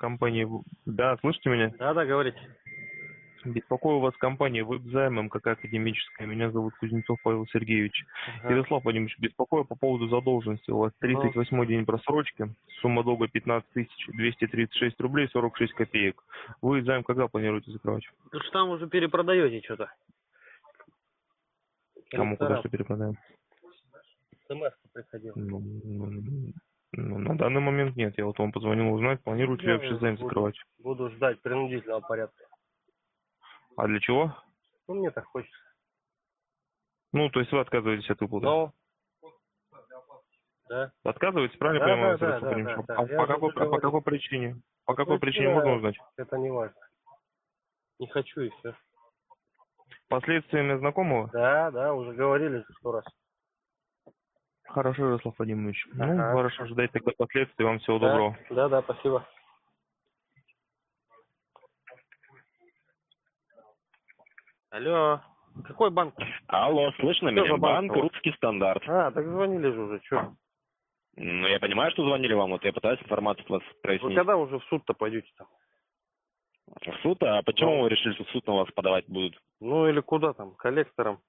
компания... Да, слышите меня? Да, говорите. Беспокою вас компания «Веб-займ» МКК «Академическая». Меня зовут Кузнецов Павел Сергеевич. Ага. Ярослав Владимирович, беспокою по поводу задолженности. У вас 38-й день просрочки. Сумма долга 15 236 рублей 46 копеек. Вы займ когда планируете закрывать? Вы же там уже перепродаете что-то. Кому куда что перепродаем? СМС приходил. На данный момент нет. Я вот вам позвонил узнать, планируете ли вообще займ закрывать. Буду ждать принудительного порядка. А для чего? Ну, мне так хочется. Ну, то есть вы отказываетесь от выплаты? Ну, да. Отказываетесь, правильно Да, понимаю? да. А по какой причине? По какой причине можно узнать? Это не важно. Не хочу и все. Последствиями знакомого? Да, уже говорили 100 раз. Хорошо, Ярослав Владимирович. Ну, Ага. хорошо, ждать тогда последствий. Вам всего доброго. Да, спасибо. Алло. Какой банк? Алло, слышно Что меня? за банк? Банк «Русский стандарт». А, так звонили же уже, что? Ну, я понимаю, что звонили вам, вот я пытаюсь информацию от вас Вы прояснить. когда уже в суд-то пойдете там? В суд? А почему вы решили, что в суд на вас подавать будут? Ну или куда там, коллектором?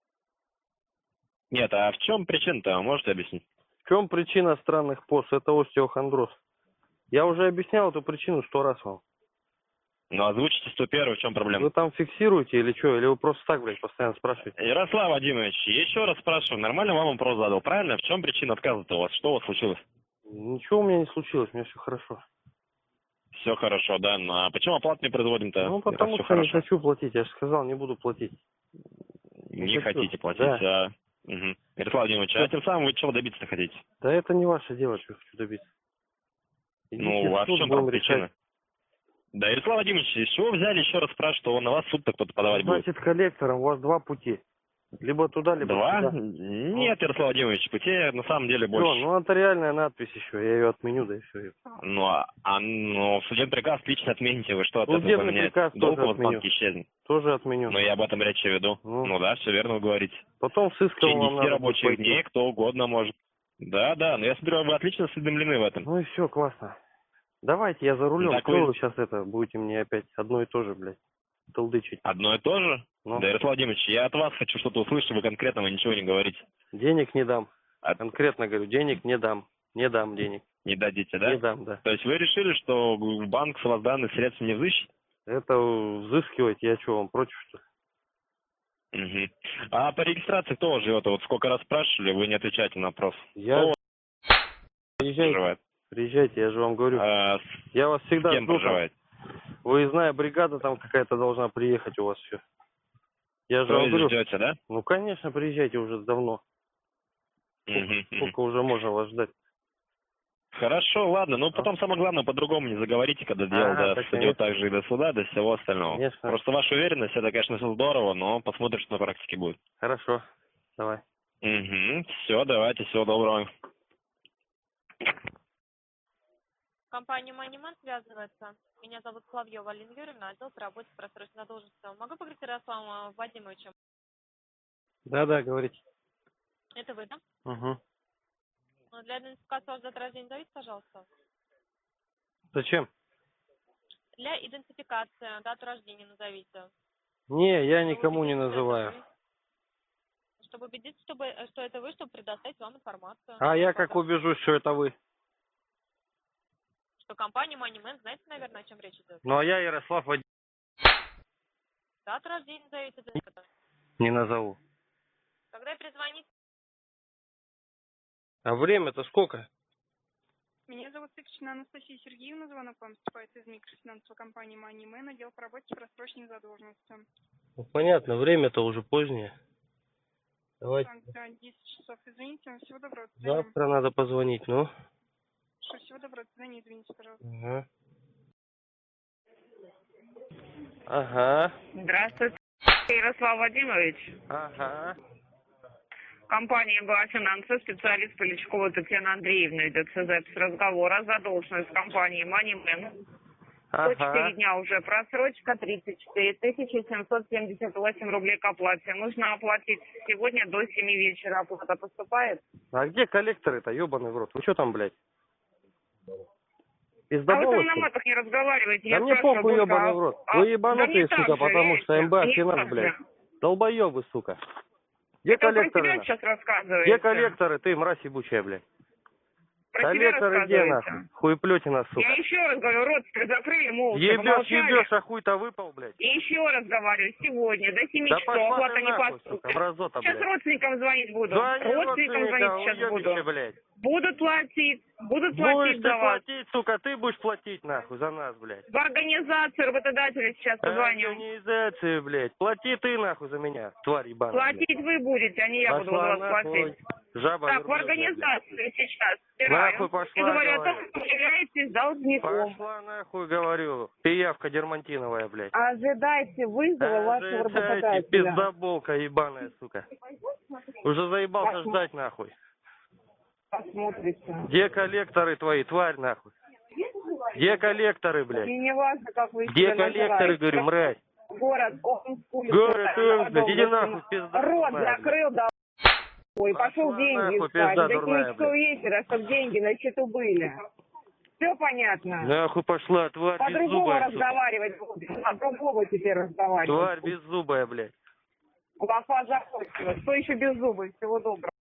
Нет, а в чем причина-то, можете объяснить? В чем причина странных поз? Это остеохондроз. Я уже объяснял эту причину 100 раз вам. Ну, озвучите 101, в чем проблема? Вы там фиксируете или что? Или вы просто так, блядь, постоянно спрашиваете? Ярослав Владимирович, еще раз спрашиваю, нормально вам вопрос задал, правильно? В чем причина отказа-то у вас? Что у вас случилось? Ничего у меня не случилось, у меня все хорошо. Все хорошо, да? Ну, а почему оплату не производим-то? Ну, потому Все что не хорошо. хочу платить. Я же сказал, не буду платить. Не хочу. хотите платить, Да. Угу. Ярослав Владимирович, а тем самым вы чего добиться хотите? Да это не ваше дело, что хочу добиться. Идите Ну, а в суд, чем будем там причина? решать. Да, Ярослав Владимирович, из чего взяли, еще раз спрашиваю, что на вас суд-то кто-то подавать будет? Значит, коллектором у вас два пути. Либо туда, либо Два? сюда. Нет, Ярослав Владимирович, путей на самом деле Всё, больше. ну нотариальная надпись еще, я ее отменю, да и все. Ну, судебный приказ лично отмените, вы что от этого Судебный поменяете? приказ Долг тоже у вас в отменю. банке исчезнет. Тоже отменю. Но я об этом речь и веду. Ну. Ну да, все верно вы говорите. Потом с В иском течение вам 10 надо будет рабочих пойти. дней кто угодно может. Да, но я смотрю, вы отлично осведомлены в этом. Ну и все, классно. Давайте я за рулем. Так Что вы- вы сейчас будете мне опять одно и то же, блядь, толдычить? Одно и то же? Ну. Да, Ярослав Владимирович, я от вас хочу что-то услышать, вы конкретного ничего не говорите. Денег не дам. А- Конкретно говорю, денег не дам. Не дам денег. Не дадите, да? Не дам, да. То есть вы решили, что банк с вас данные средства не взыщет? Это взыскивать, я что, вам против, что ли? Угу. А по регистрации кто живет? Вот сколько раз спрашивали, вы не отвечаете на вопрос. Я... Кто Приезжайте, проживает? приезжайте, я же вам говорю. А, Я вас с всегда кем жду там. проживает? Выездная бригада там какая-то должна приехать у вас все. Я же То вам есть говорю. ждете, да? Ну, конечно, приезжайте уже давно. Сколько уже можно вас ждать? Хорошо, ладно. Ну, потом самое главное, по-другому не заговорите, когда дело так, дойдет также и до суда, до всего остального. Конечно. Просто ваша уверенность, это, конечно, все здорово, но посмотрим, что на практике будет. Хорошо, давай. Угу. Все, давайте, всего доброго. Компания Moneyman связывается. Меня зовут Славьева Алина Юрьевна, отдел по работе с просроченной задолженностью. Могу поговорить с Ярославом Владимировичем? Да, говорите. Это вы, да? Угу. Ну, для идентификации вас дата рождения назовите, пожалуйста. Зачем? Для идентификации дату рождения назовите. Не, я Чтобы никому не убедиться, называю. это вы. Чтобы убедиться, что это вы, чтобы предоставить вам информацию. А я как убежусь, что это вы? Что компания Moneyman, знаете, наверное, о чем речь идет? Ну, а я Ярослав Вадимович. Дату рождения назовите. Не назову. Когда перезвонить? А время-то сколько? Меня зовут Сычина Анастасия Сергеевна. Звонок вам поступает из микрофинансовой компании Moneyman, отдел по работе с просроченной задолженностью. Ну, понятно, время-то уже позднее. Давайте. Так, да, 10 часов. Извините, всего доброго. До свидания. Завтра надо позвонить, ну. Всего доброго. До свидания, извините, пожалуйста. Ага. Здравствуйте, Ярослав Владимирович. Ага. Компания «МБА Финансы», специалист Поличкова Татьяна Андреевна, ведется запись разговора. Задолженность компании Moneyman. 104 дня уже просрочка, 34 778 рублей к оплате. Нужно оплатить сегодня до 7 вечера. Оплата поступает? А где коллекторы-то, ебаный в рот? Вы что там, блядь? А вы Пиздоболы, там что на ли? матах не разговариваете. Да Я мне спрашиваю, похуй, Будка, ебаный в рот. да Вы мне ебанутые, так сука, же, потому что видите, МБ мне финанс, так блядь. же. Долбоебы, сука. Где Это про коллекторы? себя нахуй? сейчас рассказываете. Где коллекторы, ты, мразь ебучая, блядь? Про себя Коллекторы где, рассказываете. нахуй? Хуеплетина, сука. Я еще раз говорю, рот закрыли, молча, Ебешь, помолчали. ебешь, а хуй-то выпал, блядь. И еще раз говорю, сегодня до 7 Да часов пошла оплата ты не нахуй, поступит. сука, мразота, Сейчас блядь. родственникам звонить буду. Звони Родственникам звонить сейчас уебище, буду. блядь. Будут платить Будешь за ты вас. платить, сука, ты будешь платить, нахуй, за нас, блядь. В организацию работодателя сейчас позвоню. Организацию, блядь. Плати ты, нахуй, за меня, тварь ебаная. Платить вы будете, а не я буду за вас платить. Жаба Так, в верблюжья, организацию сейчас блядь. стираю. Нахуй пошла, И говорю о говорю. том, что являетесь должником. Пошла нахуй, говорю. Пиявка дермантиновая, блядь. Ожидайте вызова вашего Ожидайте, работодателя. пиздоболка ебаная, сука. Уже заебался ждать, нахуй. Посмотрите. Где коллекторы твои, тварь, нахуй? Где коллекторы, блядь? И не важно, как вы Где себя коллекторы, называете. говорю, мразь? Город Омск, улица Город Тарасова, Омск, блядь, иди дом нахуй, 18. пизда. Рот дурная, закрыл, да. Ой, пошел Пошла деньги нахуй, искать. пизда До 7 дурная, часов блядь. вечера, чтобы деньги на счету были. Все понятно? Нахуй пошла, тварь По-другому беззубая, сука. разговаривать будем. По-другому теперь разговаривать. Тварь беззубая, блядь. Лафа закончилась. Кто еще без зубы? Всего доброго.